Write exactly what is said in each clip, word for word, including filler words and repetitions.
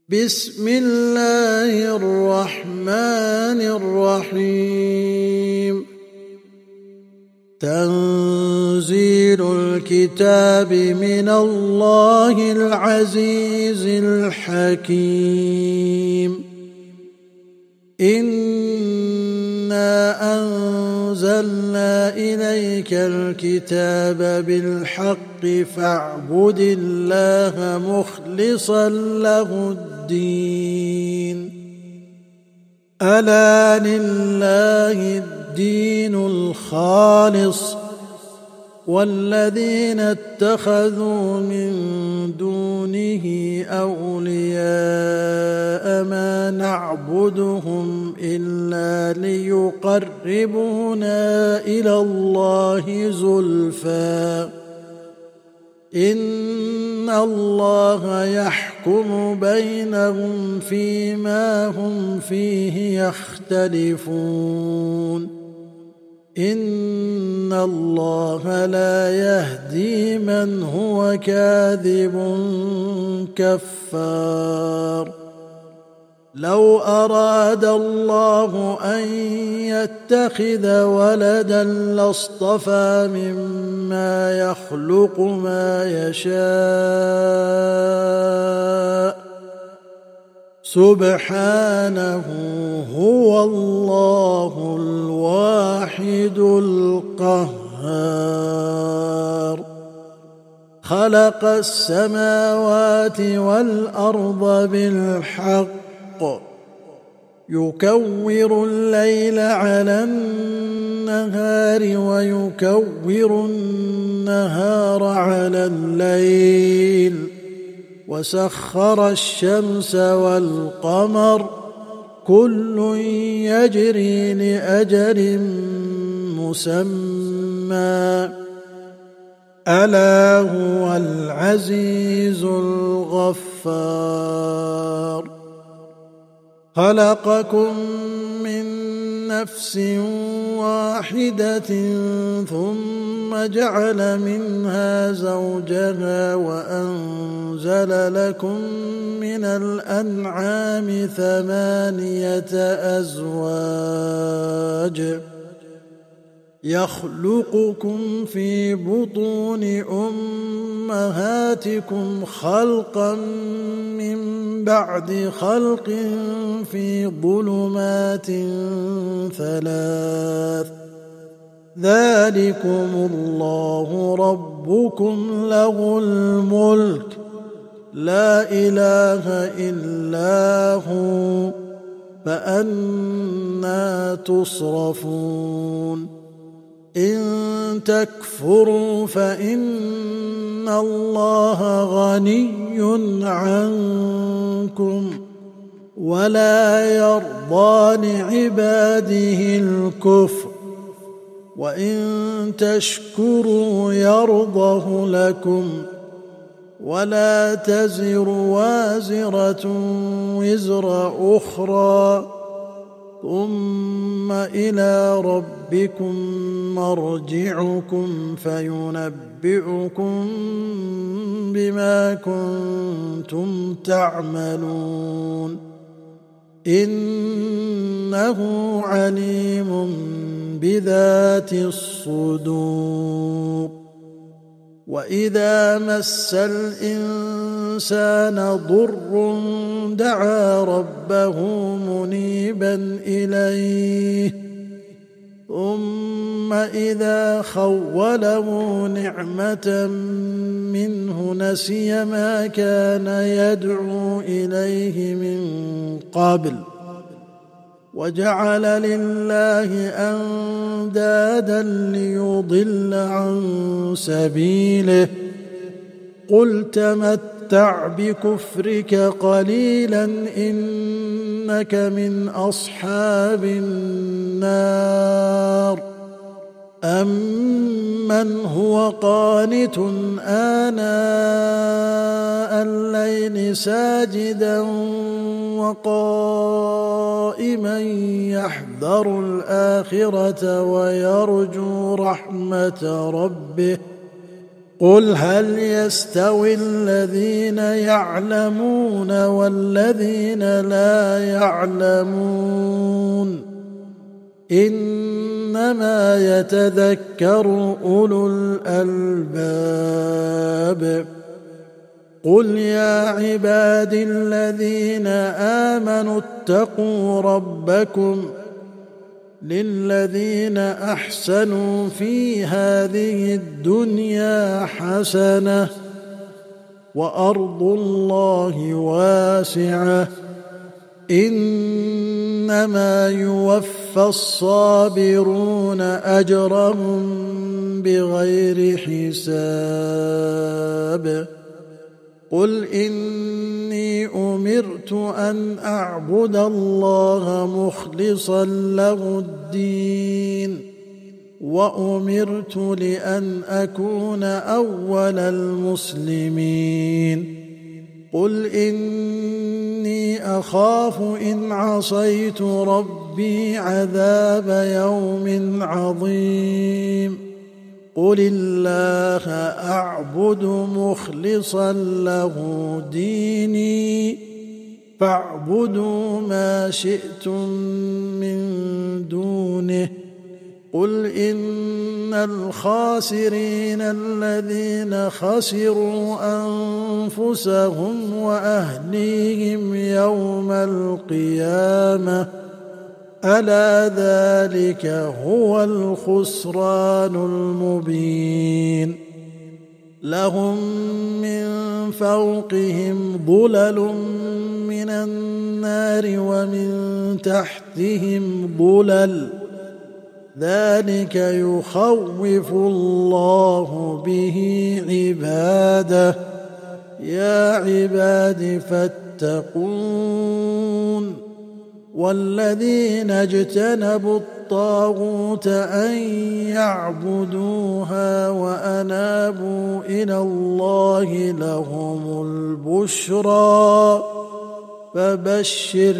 بسم الله الرحمن الرحيم. تنزيل الكتاب من الله العزيز الحكيم. إنا أنزلنا إليك الكتاب بالحق فاعبد الله مخلصا له الدين. ألا لله الدين الخالص والذين اتخذوا من دونه أولياء ما نعبدهم إلا ليقربونا إلى الله زلفى إن الله يحكم بينهم فيما هم فيه يختلفون. إن الله لا يهدي من هو كاذب كفار. لو أراد الله أن يتخذ ولدا لاصطفى مما يخلق ما يشاء سبحانه هو الله الواحد القهار. خلق السماوات والأرض بالحق يكور الليل على النهار ويكور النهار على الليل وسخر الشمس والقمر كل يجري لأجل مسمى ألا هو العزيز الغفار. خلقكم من نفس واحدة ثم جعل منها زوجها وأنزل لكم من الأنعام ثمانية أزواج يخلقكم في بطون أمهاتكم خلقا من بعد خلق في ظلمات ثلاث ذلكم الله ربكم له الملك لا إله إلا هو فأنى تصرفون. إن تكفروا فإن الله غني عنكم ولا يرضى لعباده الكفر وإن تشكروا يرضه لكم ولا تزر وازرة وزر أخرى ثم إلى ربكم مرجعكم فينبئكم بما كنتم تعملون إنه عليم بذات الصدور. وإذا مس الإنسان ضر دعا ربه منيبا إليه ثم إذا خوله نعمة منه نسي ما كان يدعو إليه من قبل وجعل لله أندادا ليضل عن سبيله قل تمتع بكفرك قليلا إنك من أصحاب النار. أمن هو قانت آناء الليل ساجدا وقائما يحذر الآخرة ويرجو رحمة ربه قل هل يستوي الذين يعلمون والذين لا يعلمون إنما يتذكر أولو الألباب قل يا عبادي الذين آمنوا اتقوا ربكم للذين أحسنوا في هذه الدنيا حسنة وأرض الله واسعة إنما يوفى الصابرون أجرهم بغير حساب قل إني أمرت أن أعبد الله مخلصا له الدين وأمرت لأن أكون أول المسلمين قل إني أخاف إن عصيت ربي عذاب يوم عظيم قل الله أعبد مخلصا له ديني فاعبدوا ما شئتم من دونه قل إن الخاسرين الذين خسروا أنفسهم وأهليهم يوم القيامة ألا ذلك هو الخسران المبين لهم من فوقهم ظلل من النار ومن تحتهم ظلل ذلك يخوف الله به عباده يا عباد فاتقون والذين اجتنبوا الطاغوت أن يعبدوها وأنابوا إلى الله لهم البشرى فبشر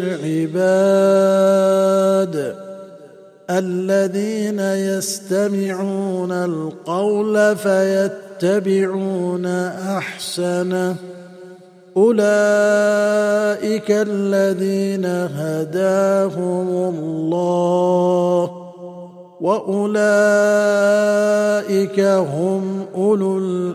عباد الذين يستمعون القول فيتبعون أحسنه أولئك الذين هداهم الله وأولئك هم أولو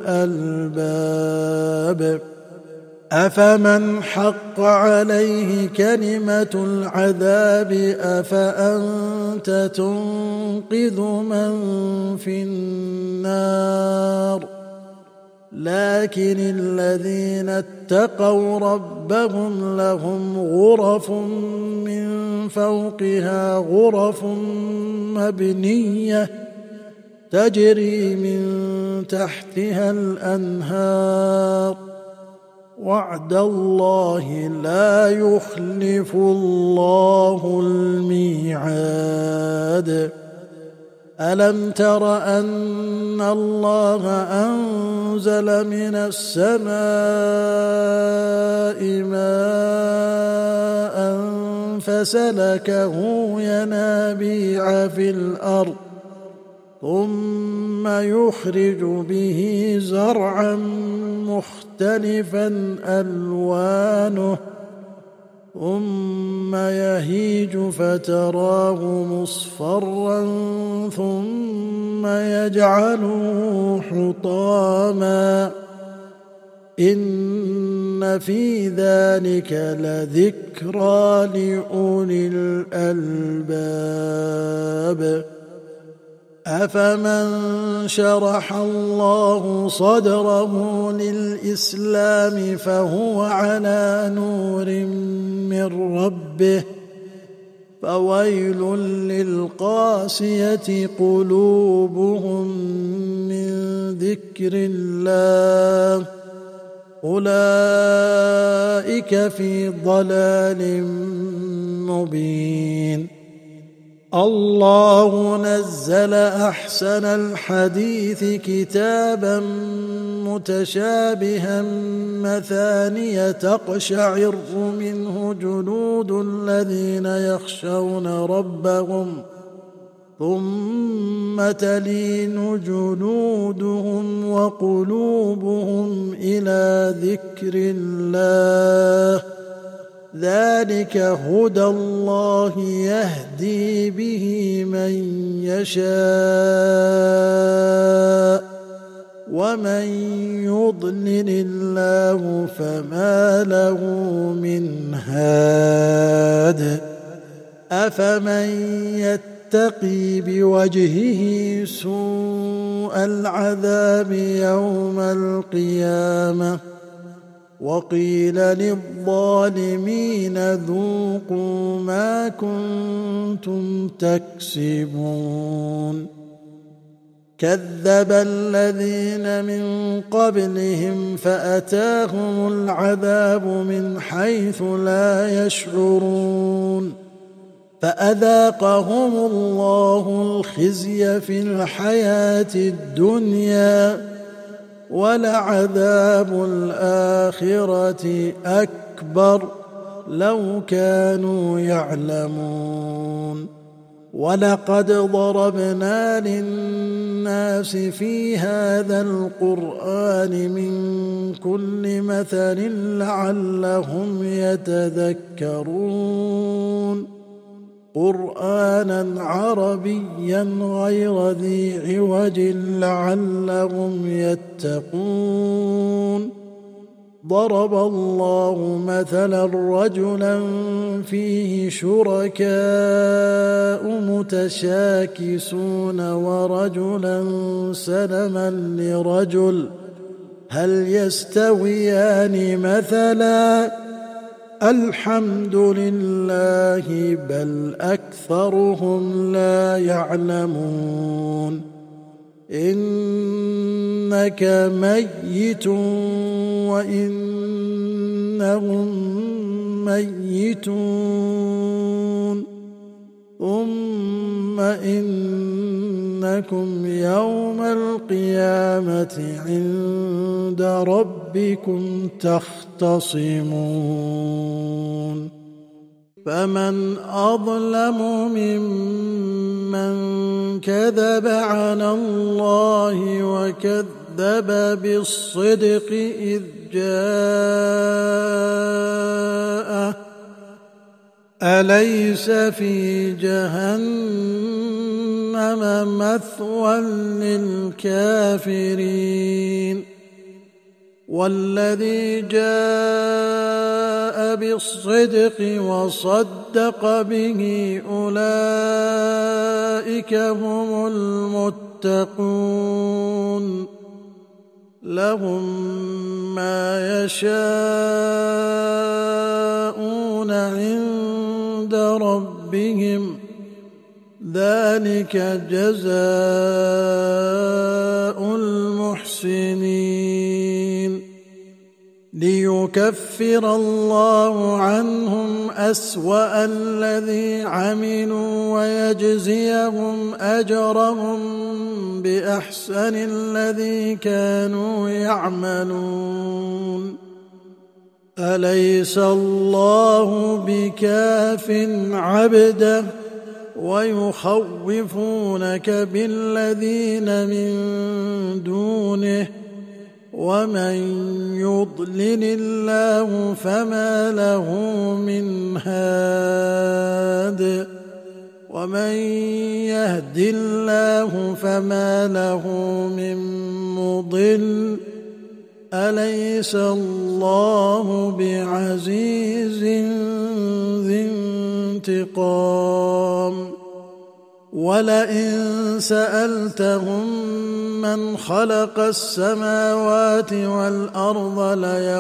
الألباب أفمن حق عليه كلمة العذاب أفأنت تنقذ من في النار لكن الذين اتقوا ربهم لهم غرف من فوقها غرف مبنية تجري من تحتها الأنهار وعد الله لا يخلف الله الميعاد ألم تر أن الله أنزل من السماء ماء فسلكه ينابيع في الأرض ثم يخرج به زرعا مختلفا ألوانه ثم يهيج فتراه مصفرا ثم يجعله حطاما إن في ذلك لذكرى لأولي الألباب أفمن شرح الله صدره للإسلام فهو على نور من ربه فويل للقاسية قلوبهم من ذكر الله أولئك في ضلال مبين الله نزل أحسن الحديث كتابا متشابها مثانية تقشعر منه جلود الذين يخشون ربهم ثم تلين جلودهم وقلوبهم إلى ذكر الله ذلك هدى الله يهدي به من يشاء ومن يضلل الله فما له من هاد أفمن يتقي بوجهه سوء العذاب يوم القيامة وقيل للظالمين ذوقوا ما كنتم تكسبون كذب الذين من قبلهم فأتاهم العذاب من حيث لا يشعرون فأذاقهم الله الخزي في الحياة الدنيا ولعذاب الآخرة أكبر لو كانوا يعلمون ولقد ضربنا للناس في هذا القرآن من كل مثل لعلهم يتذكرون قرآنا عربيا غير ذي عوج لعلهم يتقون ضرب الله مثلا رجلا فيه شركاء متشاكسون ورجلا سلما لرجل هل يستويان مثلا الحمد لله بل أكثرهم لا يعلمون إنك ميت وإنهم ميتون ثم إنكم يوم القيامة عند ربكم تختصمون فمن أظلم ممن كذب على الله وكذب بالصدق إذ جاءه أليس في جهنم مثوى للكافرين والذي جاء بالصدق وصدق به أولئك هم المتقون لهم ما يشاءون عند ربهم ذلك جزاء المحسنين ليكفر الله عنهم أسوأ الذي عملوا ويجزيهم أجرهم بأحسن الذي كانوا يعملون أليس الله بكاف عبده ويخوفونك بالذين من دونه ومن يضلل الله فما له من هاد ومن يهد الله فما له من مضل أليس الله بعزيز ذي انتقام ولئن سألتهم من خلق السماوات والأرض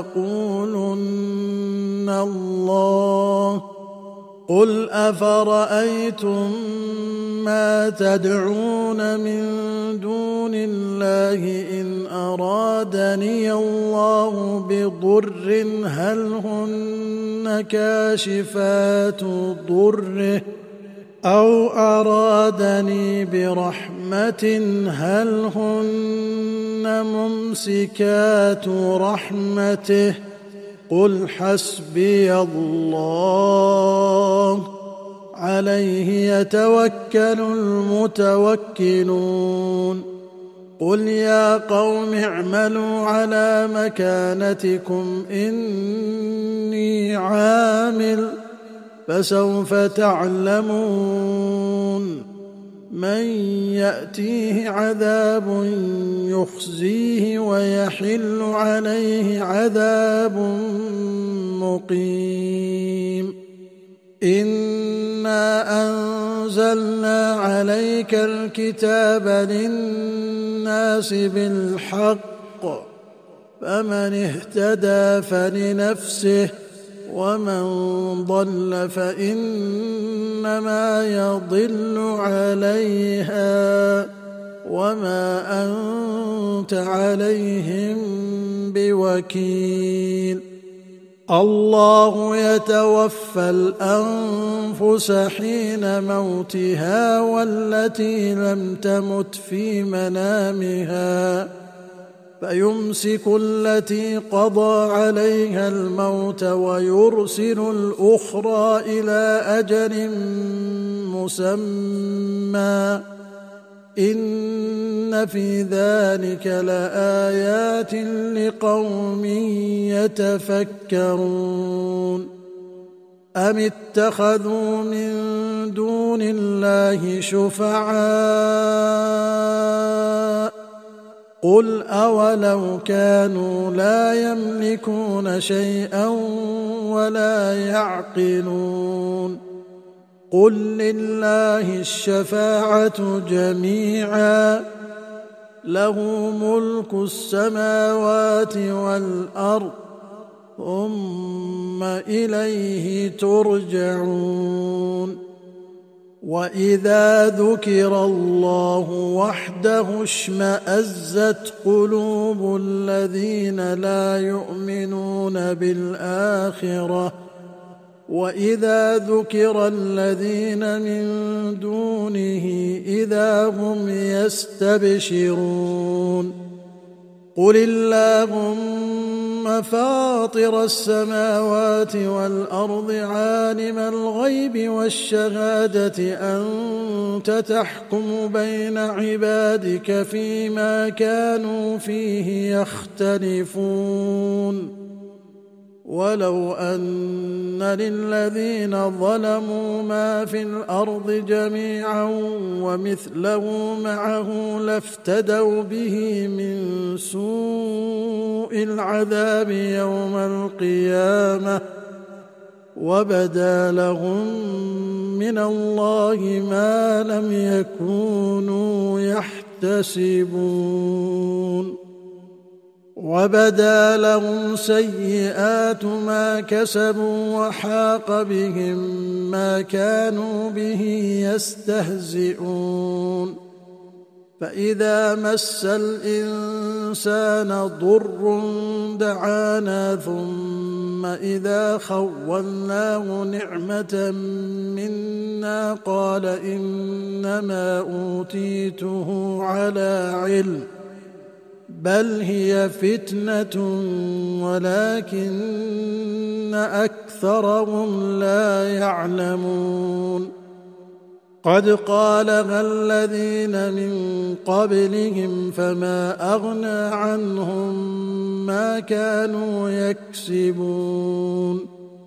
ليقولن الله قل أفرأيتم ما تدعون من دون الله إن أرادني الله بضر هل هن كاشفات ضره أو أرادني برحمة هل هن ممسكات رحمته قل حسبي الله عليه يتوكل المتوكلون قل يا قوم اعملوا على مكانتكم إني عامل فسوف تعلمون من يأتيه عذاب يخزيه ويحل عليه عذاب مقيم إنا أنزلنا عليك الكتاب للناس بالحق فمن اهتدى فلنفسه ومن ضل فإنما يضل عليها وما أنت عليهم بوكيل الله يتوفى الأنفس حين موتها والتي لم تمت في منامها فيمسك التي قضى عليها الموت ويرسل الأخرى إلى أجل مسمى إن في ذلك لآيات لقوم يتفكرون أم اتخذوا من دون الله شفعاء قل أولو كانوا لا يملكون شيئا ولا يعقلون قل لله الشفاعة جميعا له ملك السماوات والأرض ثم إليه ترجعون وإذا ذكر الله وحده اشمأزت قلوب الذين لا يؤمنون بالآخرة وإذا ذكر الذين من دونه إذا هم يستبشرون قل اللهم فاطر السماوات والأرض عالم الغيب والشهادة أنت تحكم بين عبادك فيما كانوا فيه يختلفون ولو أن للذين ظلموا ما في الأرض جميعا ومثله معه لافتدوا به من سوء العذاب يوم القيامة وبدا لهم من الله ما لم يكونوا يحتسبون وبدا لهم سيئات ما كسبوا وحاق بهم ما كانوا به يستهزئون فإذا مس الإنسان ضر دعانا ثم إذا خولناه نعمة منا قال إنما أوتيته على علم بل هي فتنة ولكن أكثرهم لا يعلمون قد قالها الذين من قبلهم فما أغنى عنهم ما كانوا يكسبون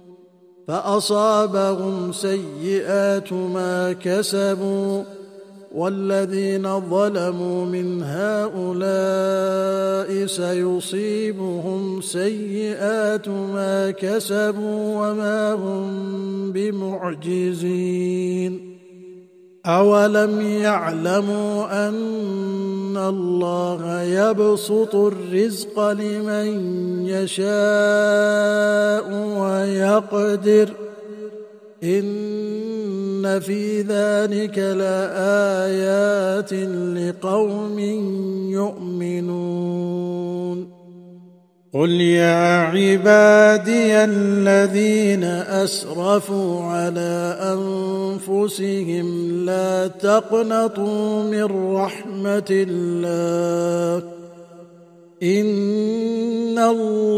فأصابهم سيئات ما كسبوا والذين ظلموا من هؤلاء سيصيبهم سيئات ما كسبوا وما هم بمعجزين أولم يعلموا أن الله يبسط الرزق لمن يشاء ويقدر إن في ذلك لآيات لقوم يؤمنون قل يا عبادي الذين أسرفوا على أنفسهم لا تقنطوا من رحمة الله إن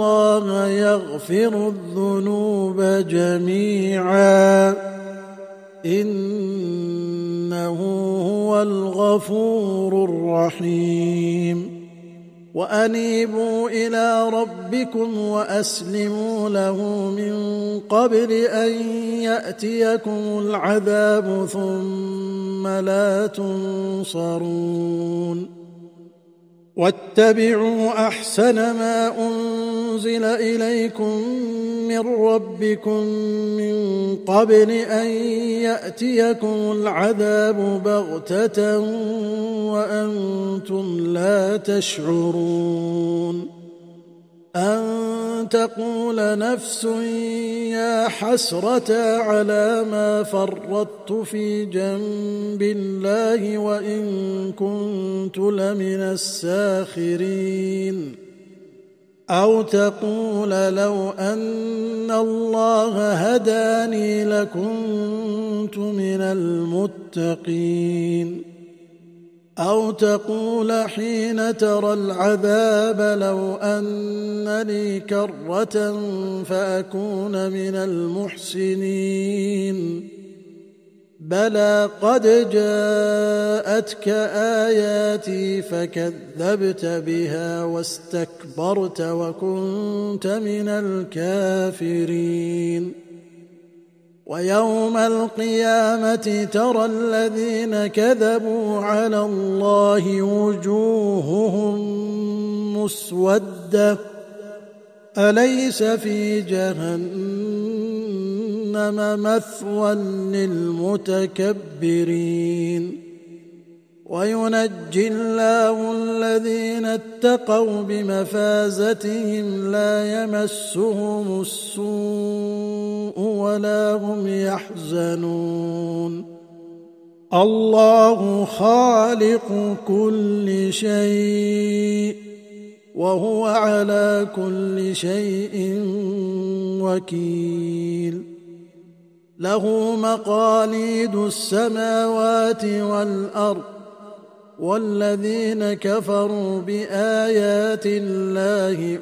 الله يغفر الذنوب جميعا إنه هو الغفور الرحيم وأنيبوا إلى ربكم وأسلموا له من قبل أن يأتيكم العذاب ثم لا تنصرون واتبعوا أحسن ما أنزل إليكم من ربكم من قبل أن يأتيكم العذاب بغتة وأنتم لا تشعرون أن تقول نفس يا حسرة على ما فرطت في جنب الله وإن كنت لمن الساخرين أو تقول لو أن الله هداني لكنت من المتقين أو تقول حين ترى العذاب لو أن لي كرة فأكون من المحسنين بلى قد جاءتك آياتي فكذبت بها واستكبرت وكنت من الكافرين ويوم القيامة ترى الذين كذبوا على الله وجوههم مسودة أليس في جهنم مثوى للمتكبرين وينجي الله الذين اتقوا بمفازتهم لا يمسهم السوء ولا هم يحزنون الله خالق كل شيء وهو على كل شيء وكيل له مقاليد السماوات والأرض والذين كفروا بآيات الله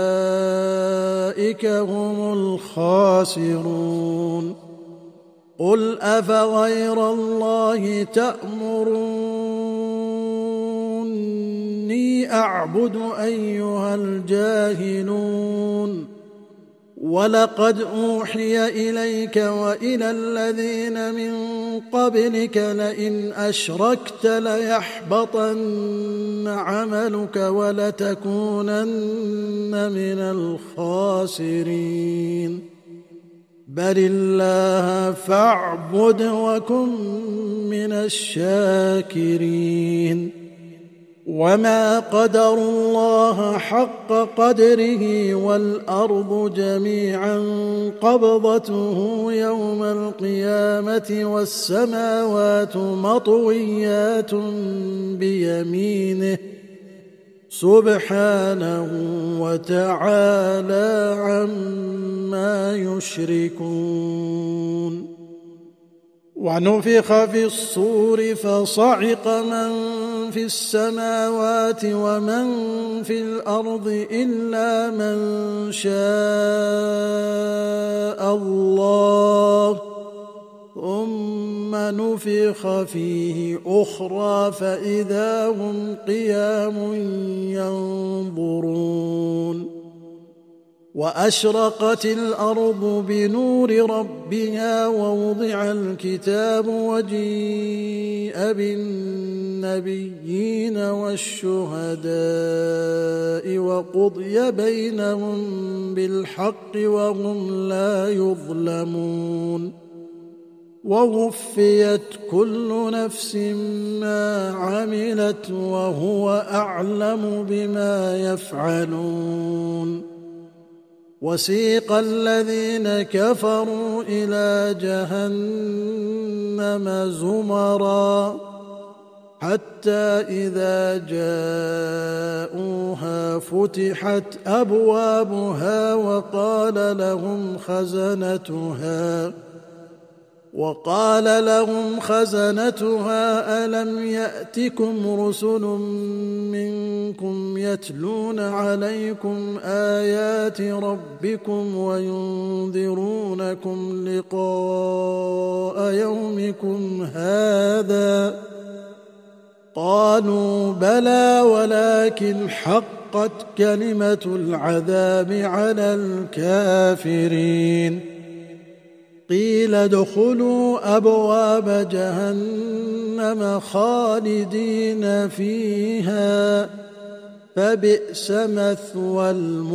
أولئك هم الخاسرون قل أفغير الله تأمروني أعبد أيها الجاهلون ولقد أوحي إليك وإلى الذين من قبلك لئن أشركت ليحبطن عملك ولتكونن من الخاسرين بل الله فاعبد وكن من الشاكرين وما قدروا الله حق قدره والأرض جميعا قبضته يوم القيامة والسماوات مطويات بيمينه سبحانه وتعالى عما يشركون ونفخ في الصور فصعق من في السماوات ومن في الأرض إلا من شاء الله ثم نفخ فيه أخرى فإذا هم قيام ينظرون وأشرقت الأرض بنور ربها ووضع الكتاب وجيء بالنبيين والشهداء وقضي بينهم بالحق وهم لا يظلمون ووفيت كل نفس ما عملت وهو أعلم بما يفعلون وسيق الذين كفروا إلى جهنم زمرا حتى إذا جاءوها فتحت أبوابها وقال لهم خزنتها وقال لهم خزنتها ألم يأتكم رسل منكم يتلون عليكم آيات ربكم وينذرونكم لقاء يومكم هذا؟ قالوا بلى ولكن حقت كلمة العذاب على الكافرين. قيل ادخلوا أبواب جهنم خالدين فيها فبئس مثوى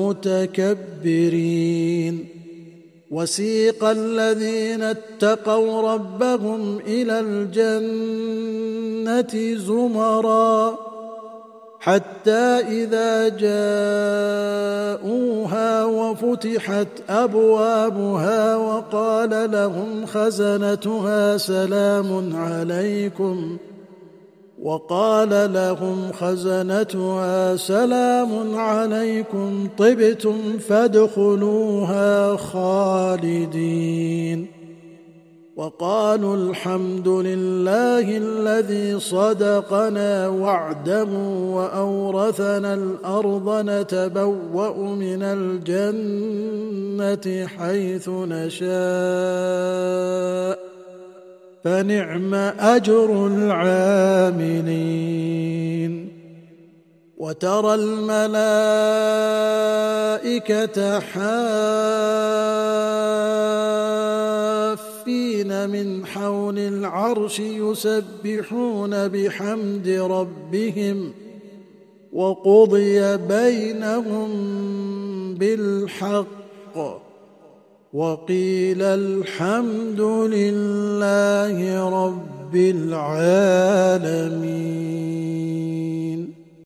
المتكبرين. وسيق الذين اتقوا ربهم إلى الجنة زمرا حتى إذا جاءوها وفتحت أبوابها وقال لهم خزنتها سلام عليكم وقال لهم خزنتها سلام عليكم طبتم فادخلوها خالدين. وقالوا الحمد لله الذي صدقنا وعده وأورثنا الأرض نتبوأ من الجنة حيث نشاء فنعم أجر العاملين. وترى الملائكة حافين من حول العرش يسبحون بحمد ربهم وقضي بينهم بالحق وقيل الحمد لله رب العالمين.